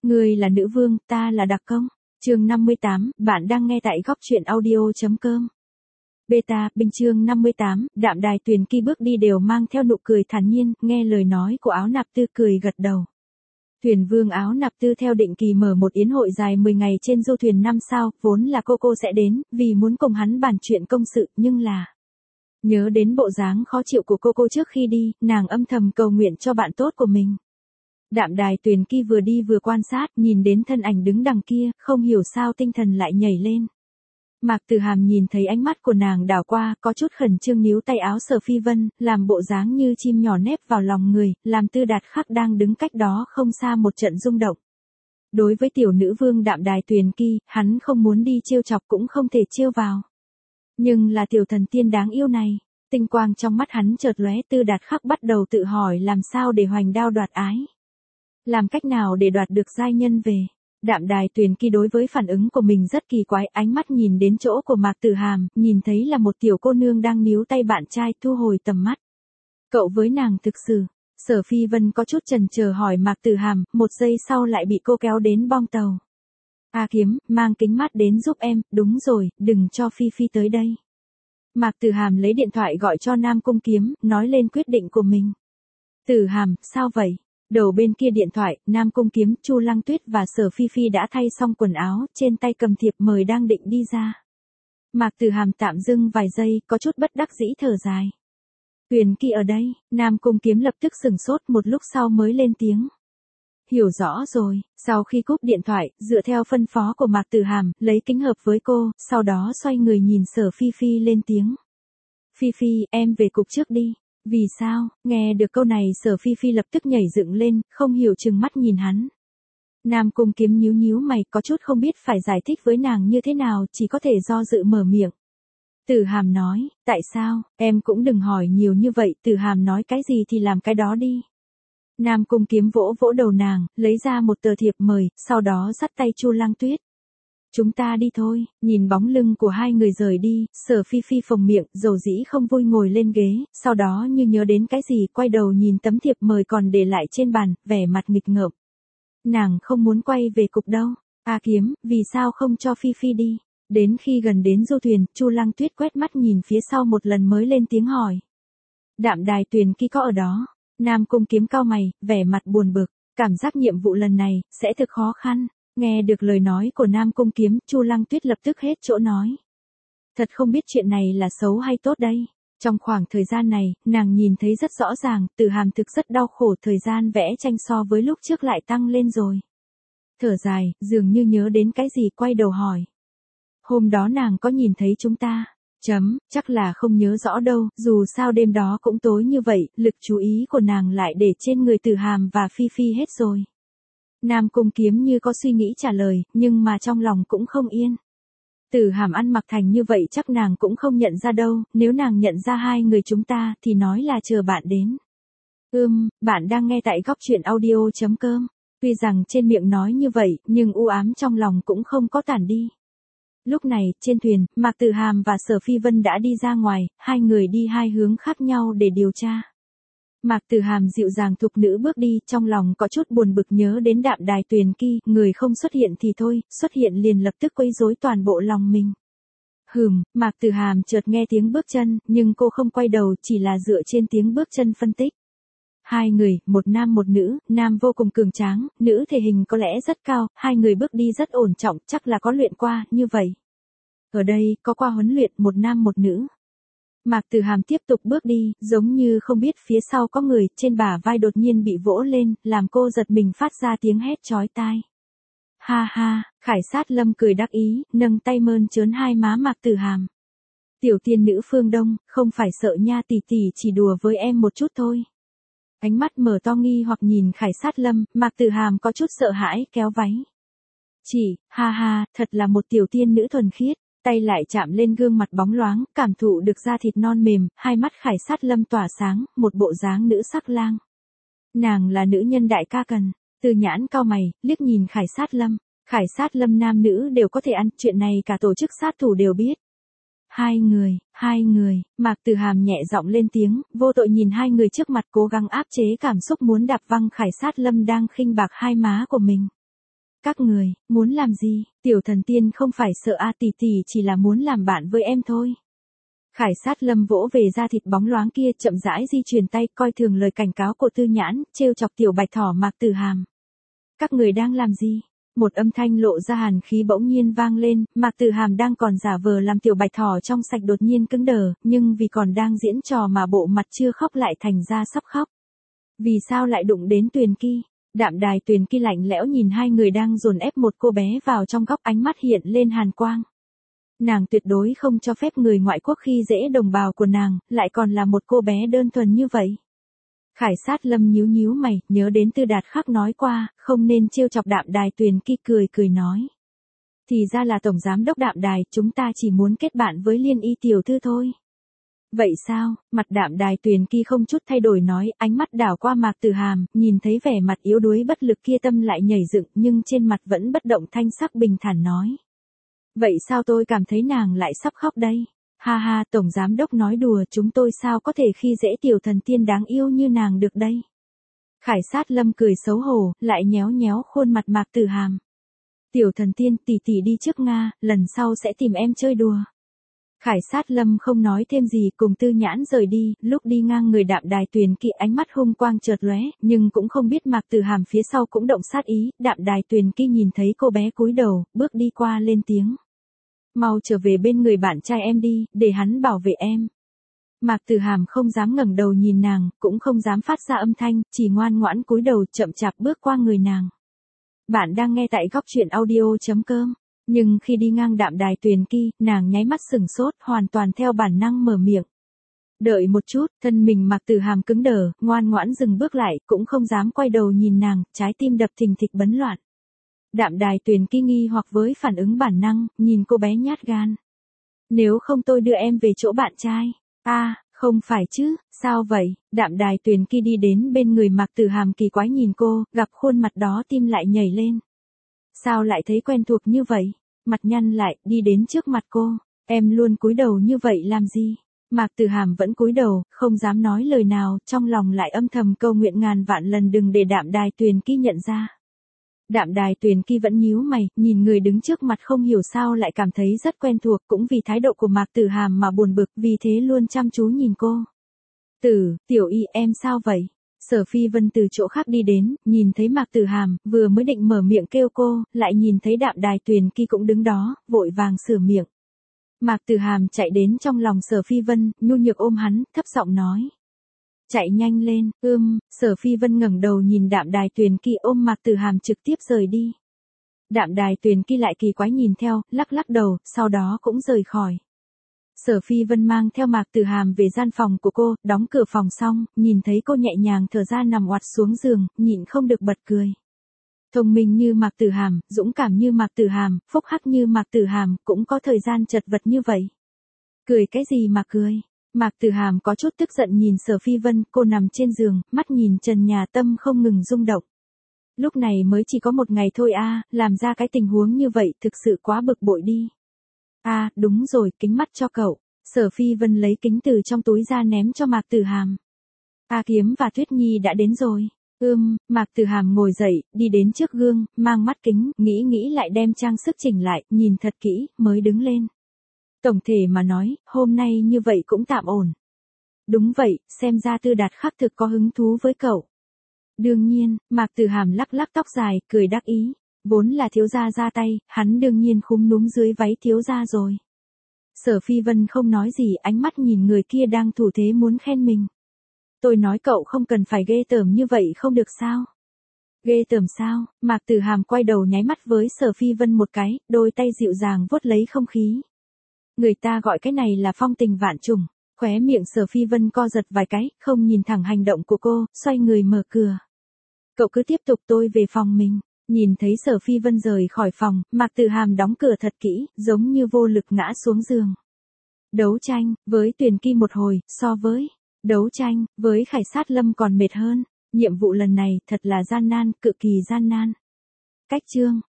Ngươi là nữ vương, ta là đặc công. Chương 58, bạn đang nghe tại góc truyện audio.com. Beta, Bình chương 58, Đạm Đài Tuyền Kỳ bước đi đều mang theo nụ cười thản nhiên, nghe lời nói của Áo Nạp Tư cười gật đầu. Thuyền vương Áo Nạp Tư theo định kỳ mở một yến hội dài 10 ngày trên du thuyền 5 sao, vốn là cô sẽ đến, vì muốn cùng hắn bàn chuyện công sự, nhưng là... Nhớ đến bộ dáng khó chịu của cô trước khi đi, nàng âm thầm cầu nguyện cho bạn tốt của mình. Đạm Đài Tuyền Kỳ vừa đi vừa quan sát, nhìn đến thân ảnh đứng đằng kia, không hiểu sao tinh thần lại nhảy lên. Mạc Tử Hàm nhìn thấy ánh mắt của nàng đảo qua, có chút khẩn trương níu tay áo Sở Phi Vân, làm bộ dáng như chim nhỏ nép vào lòng người, làm Tư Đạt Khắc đang đứng cách đó không xa một trận rung động. Đối với tiểu nữ vương Đạm Đài Tuyền Kỳ, hắn không muốn đi trêu chọc cũng không thể trêu vào. Nhưng là tiểu thần tiên đáng yêu này, tinh quang trong mắt hắn chợt lóe. Tư Đạt Khắc bắt đầu tự hỏi làm sao để hoành đao đoạt ái. Làm cách nào để đoạt được giai nhân về. Đạm Đài Tuyền Kỳ đối với phản ứng của mình rất kỳ quái, ánh mắt nhìn đến chỗ của Mạc Tử Hàm, nhìn thấy là một tiểu cô nương đang níu tay bạn trai, thu hồi tầm mắt. Cậu với nàng thực sự. Sở Phi Vân có chút chần chờ hỏi Mạc Tử Hàm, một giây sau lại bị cô kéo đến bong tàu. A Kiếm, mang kính mát đến giúp em, đúng rồi, đừng cho Phi Phi tới đây. Mạc Tử Hàm lấy điện thoại gọi cho Nam Cung Kiếm, nói lên quyết định của mình. Tử Hàm, sao vậy? Đầu bên kia điện thoại, Nam Cung Kiếm, Chu Lăng Tuyết và Sở Phi Phi đã thay xong quần áo, trên tay cầm thiệp mời đang định đi ra. Mạc Tử Hàm tạm dừng vài giây, có chút bất đắc dĩ thở dài. Tuyền Kỳ ở đây, Nam Cung Kiếm lập tức sửng sốt, một lúc sau mới lên tiếng. Hiểu rõ rồi, sau khi cúp điện thoại, dựa theo phân phó của Mạc Tử Hàm, lấy kính hợp với cô, sau đó xoay người nhìn Sở Phi Phi lên tiếng. Phi Phi, em về cục trước đi. Vì sao? Nghe được câu này Sở Phi Phi lập tức nhảy dựng lên, không hiểu trừng mắt nhìn hắn. Nam Cung Kiếm nhíu mày, có chút không biết phải giải thích với nàng như thế nào, chỉ có thể do dự mở miệng. Tử Hàm nói, tại sao, em cũng đừng hỏi nhiều như vậy, Tử Hàm nói cái gì thì làm cái đó đi. Nam Cung Kiếm vỗ đầu nàng, lấy ra một tờ thiệp mời, sau đó dắt tay Chu Lăng Tuyết. Chúng ta đi thôi. Nhìn bóng lưng của hai người rời đi, Sở Phi Phi phồng miệng, dầu dĩ không vui ngồi lên ghế, sau đó như nhớ đến cái gì, quay đầu nhìn tấm thiệp mời còn để lại trên bàn, vẻ mặt nghịch ngợm. Nàng không muốn quay về cục đâu. A Kiếm, vì sao không cho Phi Phi đi? Đến khi gần đến du thuyền, Chu Lăng Tuyết quét mắt nhìn phía sau một lần mới lên tiếng hỏi. Đạm Đài Tuyền Kỳ có ở đó? Nam Cung Kiếm cau mày, vẻ mặt buồn bực, cảm giác nhiệm vụ lần này sẽ thực khó khăn. Nghe được lời nói của Nam Cung Kiếm, Chu Lăng Tuyết lập tức hết chỗ nói. Thật không biết chuyện này là xấu hay tốt đây. Trong khoảng thời gian này, nàng nhìn thấy rất rõ ràng, Tử Hàm thực rất đau khổ, thời gian vẽ tranh so với lúc trước lại tăng lên rồi. Thở dài, dường như nhớ đến cái gì quay đầu hỏi. Hôm đó nàng có nhìn thấy chúng ta? Chắc là không nhớ rõ đâu, dù sao đêm đó cũng tối như vậy, lực chú ý của nàng lại để trên người Tử Hàm và Phi Phi hết rồi. Nam Cung Kiếm như có suy nghĩ trả lời, nhưng mà trong lòng cũng không yên. Tử Hàm ăn mặc thành như vậy chắc nàng cũng không nhận ra đâu, nếu nàng nhận ra hai người chúng ta thì nói là chờ bạn đến. Bạn đang nghe tại góc truyện audio.com. Tuy rằng trên miệng nói như vậy, nhưng u ám trong lòng cũng không có tản đi. Lúc này, trên thuyền, Mạc Tử Hàm và Sở Phi Vân đã đi ra ngoài, hai người đi hai hướng khác nhau để điều tra. Mạc Tử Hàm dịu dàng thục nữ bước đi, trong lòng có chút buồn bực nhớ đến Đạm Đài Tuyền Kỳ, người không xuất hiện thì thôi, xuất hiện liền lập tức quấy rối toàn bộ lòng mình. Mạc Tử Hàm chợt nghe tiếng bước chân, nhưng cô không quay đầu, chỉ là dựa trên tiếng bước chân phân tích. Hai người, một nam một nữ, nam vô cùng cường tráng, nữ thể hình có lẽ rất cao, hai người bước đi rất ổn trọng, chắc là có luyện qua, như vậy. Ở đây, có qua huấn luyện, một nam một nữ. Mạc Tử Hàm tiếp tục bước đi, giống như không biết phía sau có người, trên bả vai đột nhiên bị vỗ lên, làm cô giật mình phát ra tiếng hét chói tai. Ha ha, Khải Sát Lâm cười đắc ý, nâng tay mơn trớn hai má Mạc Tử Hàm. Tiểu tiên nữ phương Đông, không phải sợ nha, tỷ tỷ chỉ đùa với em một chút thôi. Ánh mắt mở to nghi hoặc nhìn Khải Sát Lâm, Mạc Tử Hàm có chút sợ hãi, kéo váy. Ha ha, thật là một tiểu tiên nữ thuần khiết. Tay lại chạm lên gương mặt bóng loáng, cảm thụ được da thịt non mềm, hai mắt Khải Sát Lâm tỏa sáng, một bộ dáng nữ sắc lang. Nàng là nữ nhân đại ca cần. Từ Nhãn cau mày, liếc nhìn Khải Sát Lâm. Khải Sát Lâm nam nữ đều có thể ăn, chuyện này cả tổ chức sát thủ đều biết. Hai người, Mạc Tử Hàm nhẹ giọng lên tiếng, vô tội nhìn hai người trước mặt cố gắng áp chế cảm xúc muốn đạp văng Khải Sát Lâm đang khinh bạc hai má của mình. các người, muốn làm gì, tiểu thần tiên không phải sợ a tỷ tỷ chỉ là muốn làm bạn với em thôi. Khải Sát Lâm vỗ về da thịt bóng loáng kia chậm rãi di chuyển tay coi thường lời cảnh cáo của Tư Nhãn, trêu chọc tiểu bạch thỏ Mạc Tử Hàm. Các người đang làm gì? Một âm thanh lộ ra hàn khí bỗng nhiên vang lên, Mạc Tử Hàm đang còn giả vờ làm tiểu bạch thỏ trong sạch đột nhiên cứng đờ, nhưng vì còn đang diễn trò mà bộ mặt chưa khóc lại thành ra sắp khóc. Vì sao lại đụng đến Tuyền Ki? Đạm Đài Tuyền Ki lạnh lẽo nhìn hai người đang dồn ép một cô bé vào trong góc, ánh mắt hiện lên hàn quang. Nàng tuyệt đối không cho phép người ngoại quốc khi dễ đồng bào của nàng, lại còn là một cô bé đơn thuần như vậy. Khải Sát Lâm nhíu nhíu mày, nhớ đến Tư Đạt Khắc nói qua, không nên trêu chọc Đạm Đài Tuyền Ki, cười cười nói. Thì ra là Tổng Giám Đốc Đạm Đài, chúng ta chỉ muốn kết bạn với Liên Y tiểu thư thôi. Vậy sao? Mặt Đạm Đài Tuyền Ki không chút thay đổi nói, ánh mắt đảo qua Mạc Tử Hàm, nhìn thấy vẻ mặt yếu đuối bất lực kia tâm lại nhảy dựng, nhưng trên mặt vẫn bất động thanh sắc bình thản nói. Vậy sao tôi cảm thấy nàng lại sắp khóc đây? Ha ha, Tổng Giám Đốc nói đùa, chúng tôi sao có thể khi dễ tiểu thần tiên đáng yêu như nàng được đây? Khải Sát Lâm cười xấu hổ, lại nhéo nhéo khuôn mặt Mạc Tử Hàm. Tiểu thần tiên, tỷ tỷ đi trước Nga, lần sau sẽ tìm em chơi đùa. Khải Sát Lâm không nói thêm gì, cùng Tư Nhãn rời đi, lúc đi ngang người Đạm Đài Tuyền Ki ánh mắt hung quang chợt lóe, nhưng cũng không biết Mạc Tử Hàm phía sau cũng động sát ý, Đạm Đài Tuyền Ki nhìn thấy cô bé cúi đầu, bước đi qua lên tiếng. Mau trở về bên người bạn trai em đi, để hắn bảo vệ em. Mạc Tử Hàm không dám ngẩng đầu nhìn nàng, cũng không dám phát ra âm thanh, chỉ ngoan ngoãn cúi đầu chậm chạp bước qua người nàng. Bạn đang nghe tại góc truyện audio.com. Nhưng khi đi ngang Đạm Đài Tuyền Ki, nàng nháy mắt sừng sốt, hoàn toàn theo bản năng mở miệng. Đợi một chút, thân mình Mạc Tử Hàm cứng đờ, ngoan ngoãn dừng bước lại, cũng không dám quay đầu nhìn nàng, trái tim đập thình thịch bấn loạn. Đạm Đài Tuyền Ki nghi hoặc với phản ứng bản năng, nhìn cô bé nhát gan. Nếu không tôi đưa em về chỗ bạn trai. Không phải chứ, sao vậy? Đạm Đài Tuyền Ki đi đến bên người Mạc Tử Hàm kỳ quái nhìn cô, gặp khuôn mặt đó tim lại nhảy lên. Sao lại thấy quen thuộc như vậy? Mặt nhăn lại, đi đến trước mặt cô. Em luôn cúi đầu như vậy làm gì? Mạc Tử Hàm vẫn cúi đầu, không dám nói lời nào, trong lòng lại âm thầm cầu nguyện ngàn vạn lần đừng để Đạm Đài Tuyền Ki nhận ra. Đạm Đài Tuyền Ki vẫn nhíu mày, nhìn người đứng trước mặt không hiểu sao lại cảm thấy rất quen thuộc, cũng vì thái độ của Mạc Tử Hàm mà buồn bực, vì thế luôn chăm chú nhìn cô. Tiểu Y, em sao vậy? Sở Phi Vân từ chỗ khác đi đến, nhìn thấy Mạc Tử Hàm, vừa mới định mở miệng kêu cô, lại nhìn thấy Đạm Đài Tuyền Ki cũng đứng đó, vội vàng sửa miệng. Mạc Tử Hàm chạy đến trong lòng Sở Phi Vân, nhu nhược ôm hắn, thấp giọng nói. Chạy nhanh lên, Sở Phi Vân ngẩng đầu nhìn Đạm Đài Tuyền Ki ôm Mạc Tử Hàm trực tiếp rời đi. Đạm Đài Tuyền Ki lại kỳ quái nhìn theo, lắc lắc đầu, sau đó cũng rời khỏi. Sở Phi Vân mang theo Mạc Tử Hàm về gian phòng của cô, đóng cửa phòng xong, nhìn thấy cô nhẹ nhàng thở ra nằm oặt xuống giường, nhịn không được bật cười. Thông minh như Mạc Tử Hàm, dũng cảm như Mạc Tử Hàm, phúc hắc như Mạc Tử Hàm, cũng có thời gian chật vật như vậy. Cười cái gì mà cười? Mạc Tử Hàm có chút tức giận nhìn Sở Phi Vân, cô nằm trên giường, mắt nhìn trần nhà, tâm không ngừng rung động. Lúc này mới chỉ có một ngày thôi làm ra cái tình huống như vậy thực sự quá bực bội đi. Đúng rồi, kính mắt cho cậu. Sở Phi Vân lấy kính từ trong túi ra ném cho Mạc Tử Hàm. Kiếm và Tuyết Nhi đã đến rồi. Mạc Tử Hàm ngồi dậy, đi đến trước gương, mang mắt kính, nghĩ lại đem trang sức chỉnh lại, nhìn thật kỹ, mới đứng lên. Tổng thể mà nói, hôm nay như vậy cũng tạm ổn. Đúng vậy, xem ra Tư Đạt Khắc thực có hứng thú với cậu. Đương nhiên, Mạc Tử Hàm lắc lắc tóc dài, cười đắc ý. Vốn là thiếu gia ra tay, hắn đương nhiên khúm núm dưới váy thiếu gia rồi. Sở Phi Vân không nói gì, ánh mắt nhìn người kia đang thủ thế muốn khen mình. Tôi nói cậu không cần phải ghê tởm như vậy không được sao? Ghê tởm sao? Mạc Tử Hàm quay đầu nháy mắt với Sở Phi Vân một cái, đôi tay dịu dàng vuốt lấy không khí. Người ta gọi cái này là phong tình vạn trùng. Khóe miệng Sở Phi Vân co giật vài cái, không nhìn thẳng hành động của cô, xoay người mở cửa. Cậu cứ tiếp tục, tôi về phòng mình. Nhìn thấy Sở Phi Vân rời khỏi phòng, Mạc Tử Hàm đóng cửa thật kỹ, giống như vô lực ngã xuống giường. Đấu tranh với Tuyền Ki một hồi, so với đấu tranh với Khải Sát Lâm còn mệt hơn. Nhiệm vụ lần này thật là gian nan, cực kỳ gian nan. Cách chương